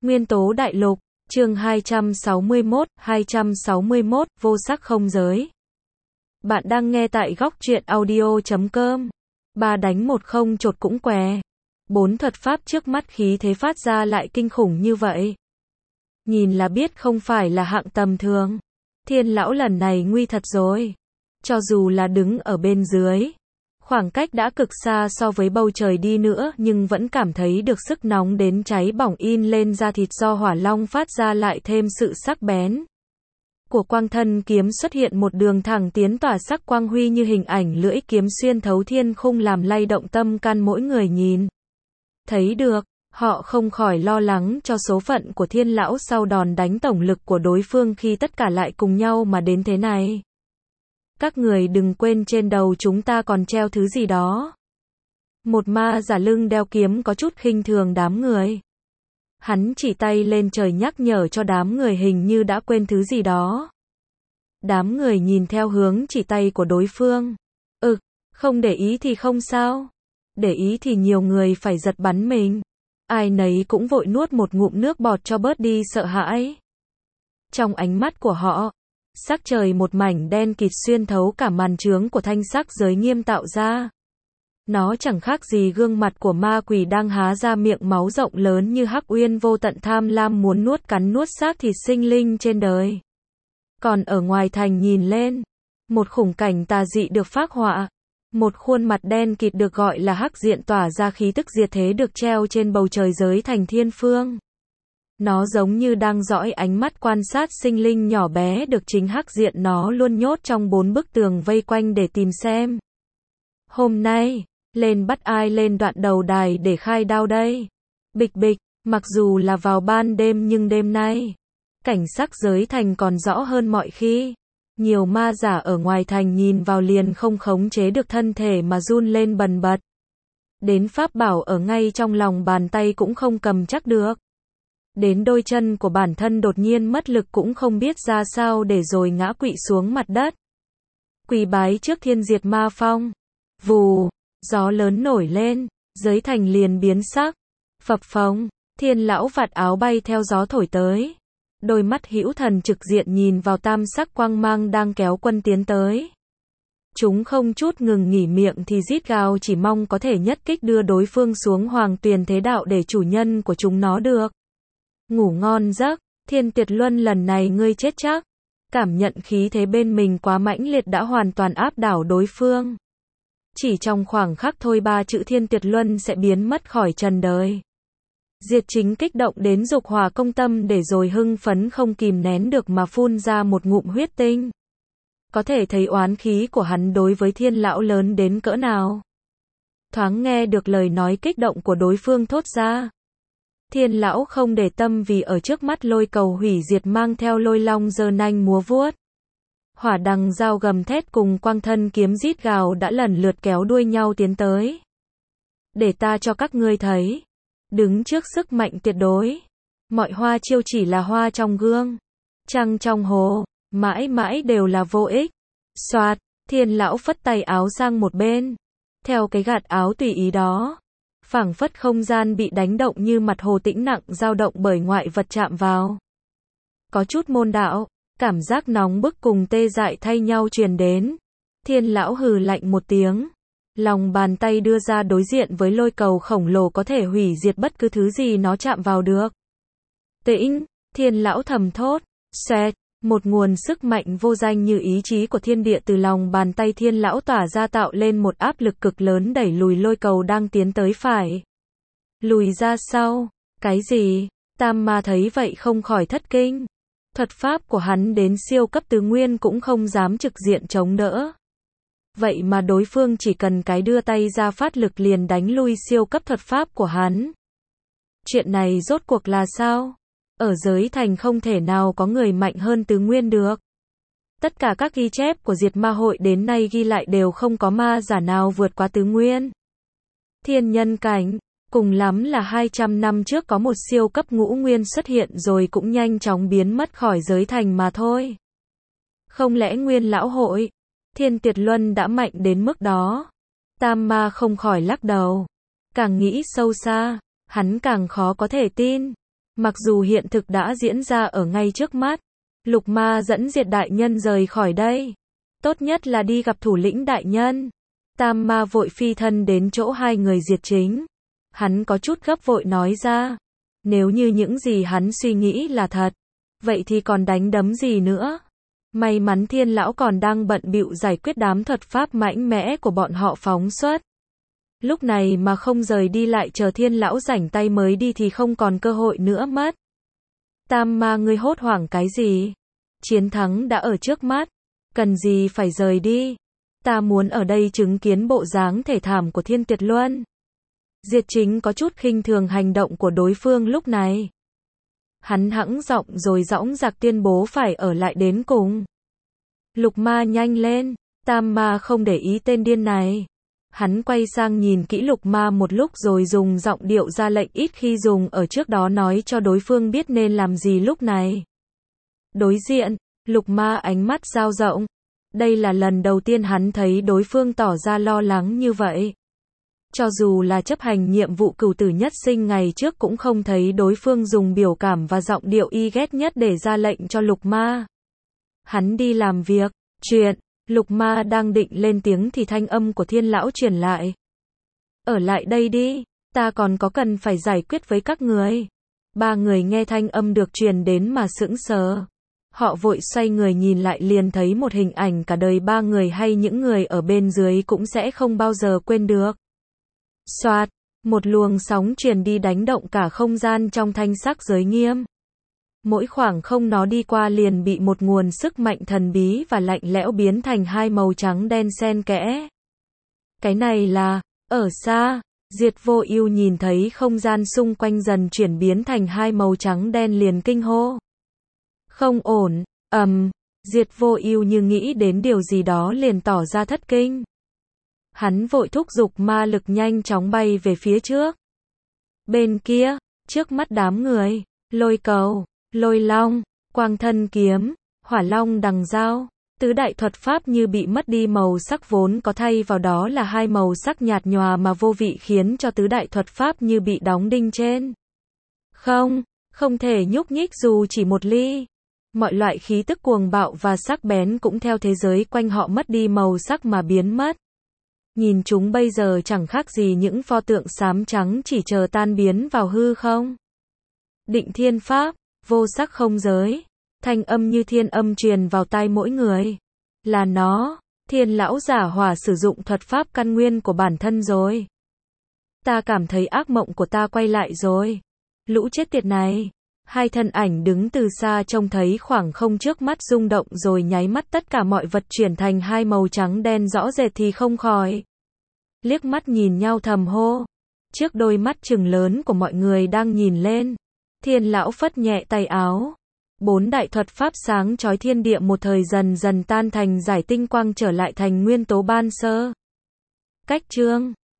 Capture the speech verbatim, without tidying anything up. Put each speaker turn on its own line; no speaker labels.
Nguyên tố đại lục, chương hai trăm sáu mươi mốt, hai trăm sáu mươi mốt, vô sắc không giới. Bạn đang nghe tại góc truyện audio chấm com. Ba đánh một không chột cũng què. Bốn thuật pháp trước mắt khí thế phát ra lại kinh khủng như vậy. Nhìn là biết không phải là hạng tầm thường. Thiên lão lần này nguy thật rồi. Cho dù là đứng ở bên dưới, khoảng cách đã cực xa so với bầu trời đi nữa nhưng vẫn cảm thấy được sức nóng đến cháy bỏng in lên da thịt do hỏa long phát ra lại thêm sự sắc bén. Của quang thân kiếm xuất hiện một đường thẳng tiến tỏa sắc quang huy như hình ảnh lưỡi kiếm xuyên thấu thiên khung làm lay động tâm can mỗi người nhìn. Thấy được, họ không khỏi lo lắng cho số phận của thiên lão sau đòn đánh tổng lực của đối phương khi tất cả lại cùng nhau mà đến thế này. Các người đừng quên trên đầu chúng ta còn treo thứ gì đó. Một ma giả lưng đeo kiếm có chút khinh thường đám người. Hắn chỉ tay lên trời nhắc nhở cho đám người hình như đã quên thứ gì đó. Đám người nhìn theo hướng chỉ tay của đối phương. Ừ, không để ý thì không sao. Để ý thì nhiều người phải giật bắn mình. Ai nấy cũng vội nuốt một ngụm nước bọt cho bớt đi sợ hãi. Trong ánh mắt của họ, sắc trời một mảnh đen kịt xuyên thấu cả màn trướng của thanh sắc giới nghiêm tạo ra. Nó chẳng khác gì gương mặt của ma quỷ đang há ra miệng máu rộng lớn như hắc uyên vô tận tham lam muốn nuốt cắn nuốt xác thịt sinh linh trên đời. Còn ở ngoài thành nhìn lên, một khủng cảnh tà dị được phác họa. Một khuôn mặt đen kịt được gọi là hắc diện tỏa ra khí tức diệt thế được treo trên bầu trời giới thành thiên phương. Nó giống như đang dõi ánh mắt quan sát sinh linh nhỏ bé được chính hắc diện nó luôn nhốt trong bốn bức tường vây quanh để tìm xem. Hôm nay, lên bắt ai lên đoạn đầu đài để khai đao đây? Bịch bịch, mặc dù là vào ban đêm nhưng đêm nay, cảnh sắc giới thành còn rõ hơn mọi khi. Nhiều ma giả ở ngoài thành nhìn vào liền không khống chế được thân thể mà run lên bần bật. Đến pháp bảo ở ngay trong lòng bàn tay cũng không cầm chắc được. Đến đôi chân của bản thân đột nhiên mất lực cũng không biết ra sao để rồi ngã quỵ xuống mặt đất. Quỳ bái trước thiên diệt ma phong. Vù, gió lớn nổi lên, giới thành liền biến sắc. Phập phồng, thiên lão vạt áo bay theo gió thổi tới. Đôi mắt hữu thần trực diện nhìn vào tam sắc quang mang đang kéo quân tiến tới. Chúng không chút ngừng nghỉ miệng thì rít gào chỉ mong có thể nhất kích đưa đối phương xuống hoàng tuyền thế đạo để chủ nhân của chúng nó được. Ngủ ngon giấc, Thiên Tuyệt Luân lần này ngươi chết chắc. Cảm nhận khí thế bên mình quá mãnh liệt đã hoàn toàn áp đảo đối phương. Chỉ trong khoảng khắc thôi ba chữ Thiên Tuyệt Luân sẽ biến mất khỏi trần đời. Diệt Chính kích động đến dục hỏa công tâm để rồi hưng phấn không kìm nén được mà phun ra một ngụm huyết tinh. Có thể thấy oán khí của hắn đối với thiên lão lớn đến cỡ nào. Thoáng nghe được lời nói kích động của đối phương thốt ra. Thiên lão không để tâm vì ở trước mắt lôi cầu hủy diệt mang theo lôi long giơ nanh múa vuốt. Hỏa đằng dao gầm thét cùng quang thân kiếm rít gào đã lần lượt kéo đuôi nhau tiến tới. Để ta cho các ngươi thấy. Đứng trước sức mạnh tuyệt đối. Mọi hoa chiêu chỉ là hoa trong gương. Trăng trong hồ, mãi mãi đều là vô ích. Soạt, thiên lão phất tay áo sang một bên. Theo cái gạt áo tùy ý đó. Phảng phất không gian bị đánh động như mặt hồ tĩnh nặng dao động bởi ngoại vật chạm vào. Có chút môn đạo, cảm giác nóng bức cùng tê dại thay nhau truyền đến. Thiên lão hừ lạnh một tiếng. Lòng bàn tay đưa ra đối diện với lôi cầu khổng lồ có thể hủy diệt bất cứ thứ gì nó chạm vào được. Tĩnh, thiên lão thầm thốt, xoẹt, một nguồn sức mạnh vô danh như ý chí của thiên địa từ lòng bàn tay thiên lão tỏa ra tạo lên một áp lực cực lớn đẩy lùi lôi cầu đang tiến tới phải. Lùi ra sau, cái gì? Tam ma thấy vậy không khỏi thất kinh. Thuật pháp của hắn đến siêu cấp tứ nguyên cũng không dám trực diện chống đỡ. Vậy mà đối phương chỉ cần cái đưa tay ra phát lực liền đánh lui siêu cấp thuật pháp của hắn. Chuyện này rốt cuộc là sao? Ở giới thành không thể nào có người mạnh hơn tứ nguyên được. Tất cả các ghi chép của diệt ma hội đến nay ghi lại đều không có ma giả nào vượt qua tứ nguyên. Thiên nhân cảnh, cùng lắm là hai trăm năm trước có một siêu cấp ngũ nguyên xuất hiện rồi cũng nhanh chóng biến mất khỏi giới thành mà thôi. Không lẽ nguyên lão hội, Thiên Tuyệt Luân đã mạnh đến mức đó? Tam ma không khỏi lắc đầu. Càng nghĩ sâu xa, hắn càng khó có thể tin. Mặc dù hiện thực đã diễn ra ở ngay trước mắt, Lục Ma dẫn Diệt đại nhân rời khỏi đây. Tốt nhất là đi gặp thủ lĩnh đại nhân. Tam Ma vội phi thân đến chỗ hai người Diệt chính. Hắn có chút gấp vội nói ra. Nếu như những gì hắn suy nghĩ là thật, vậy thì còn đánh đấm gì nữa. May mắn Thiên lão còn đang bận bịu giải quyết đám thuật pháp mạnh mẽ của bọn họ phóng xuất. Lúc này mà không rời đi lại chờ Thiên lão rảnh tay mới đi thì không còn cơ hội nữa mất. Tam Ma ngươi hốt hoảng cái gì? Chiến thắng đã ở trước mắt, cần gì phải rời đi? Ta muốn ở đây chứng kiến bộ dáng thể thảm của Thiên Tuyệt Luân. Diệt chính có chút khinh thường hành động của đối phương lúc này. Hắn hẵng giọng rồi dõng dạc tuyên bố phải ở lại đến cùng. Lục Ma nhanh lên, Tam Ma không để ý tên điên này. Hắn quay sang nhìn kỹ Lục Ma một lúc rồi dùng giọng điệu ra lệnh ít khi dùng ở trước đó nói cho đối phương biết nên làm gì lúc này. Đối diện, Lục Ma ánh mắt dao rộng. Đây là lần đầu tiên hắn thấy đối phương tỏ ra lo lắng như vậy. Cho dù là chấp hành nhiệm vụ cửu tử nhất sinh ngày trước cũng không thấy đối phương dùng biểu cảm và giọng điệu y ghét nhất để ra lệnh cho Lục Ma. Hắn đi làm việc, chuyện, Lục Ma đang định lên tiếng thì thanh âm của Thiên lão truyền lại. Ở lại đây đi, ta còn có cần phải giải quyết với các người. Ba người nghe thanh âm được truyền đến mà sững sờ. Họ vội xoay người nhìn lại liền thấy một hình ảnh cả đời ba người hay những người ở bên dưới cũng sẽ không bao giờ quên được. Soạt, một luồng sóng truyền đi đánh động cả không gian trong thanh sắc giới nghiêm. Mỗi khoảng không nó đi qua liền bị một nguồn sức mạnh thần bí và lạnh lẽo biến thành hai màu trắng đen xen kẽ. Cái này là, ở xa, Diệt Vô Ưu nhìn thấy không gian xung quanh dần chuyển biến thành hai màu trắng đen liền kinh hô. Không ổn, ầm, um, Diệt Vô Ưu như nghĩ đến điều gì đó liền tỏ ra thất kinh. Hắn vội thúc giục ma lực nhanh chóng bay về phía trước. Bên kia, trước mắt đám người, Lôi Cầu, Lôi Long, Quang Thân Kiếm, Hỏa Long Đằng Dao, tứ đại thuật pháp như bị mất đi màu sắc vốn có, thay vào đó là hai màu sắc nhạt nhòa mà vô vị khiến cho tứ đại thuật pháp như bị đóng đinh trên. Không, không thể nhúc nhích dù chỉ một ly. Mọi loại khí tức cuồng bạo và sắc bén cũng theo thế giới quanh họ mất đi màu sắc mà biến mất. Nhìn chúng bây giờ chẳng khác gì những pho tượng xám trắng chỉ chờ tan biến vào hư không. Định thiên pháp, vô sắc không giới. Thanh âm như thiên âm truyền vào tai mỗi người. Là nó, Thiên lão giả hỏa sử dụng thuật pháp căn nguyên của bản thân rồi. Ta cảm thấy ác mộng của ta quay lại rồi. Lũ chết tiệt này. Hai thân ảnh đứng từ xa trông thấy khoảng không trước mắt rung động rồi nháy mắt tất cả mọi vật chuyển thành hai màu trắng đen rõ rệt thì không khỏi. Liếc mắt nhìn nhau thầm hô. Trước đôi mắt trừng lớn của mọi người đang nhìn lên. Thiên lão phất nhẹ tay áo. Bốn đại thuật pháp sáng chói thiên địa một thời dần dần tan thành giải tinh quang trở lại thành nguyên tố ban sơ. Cách chương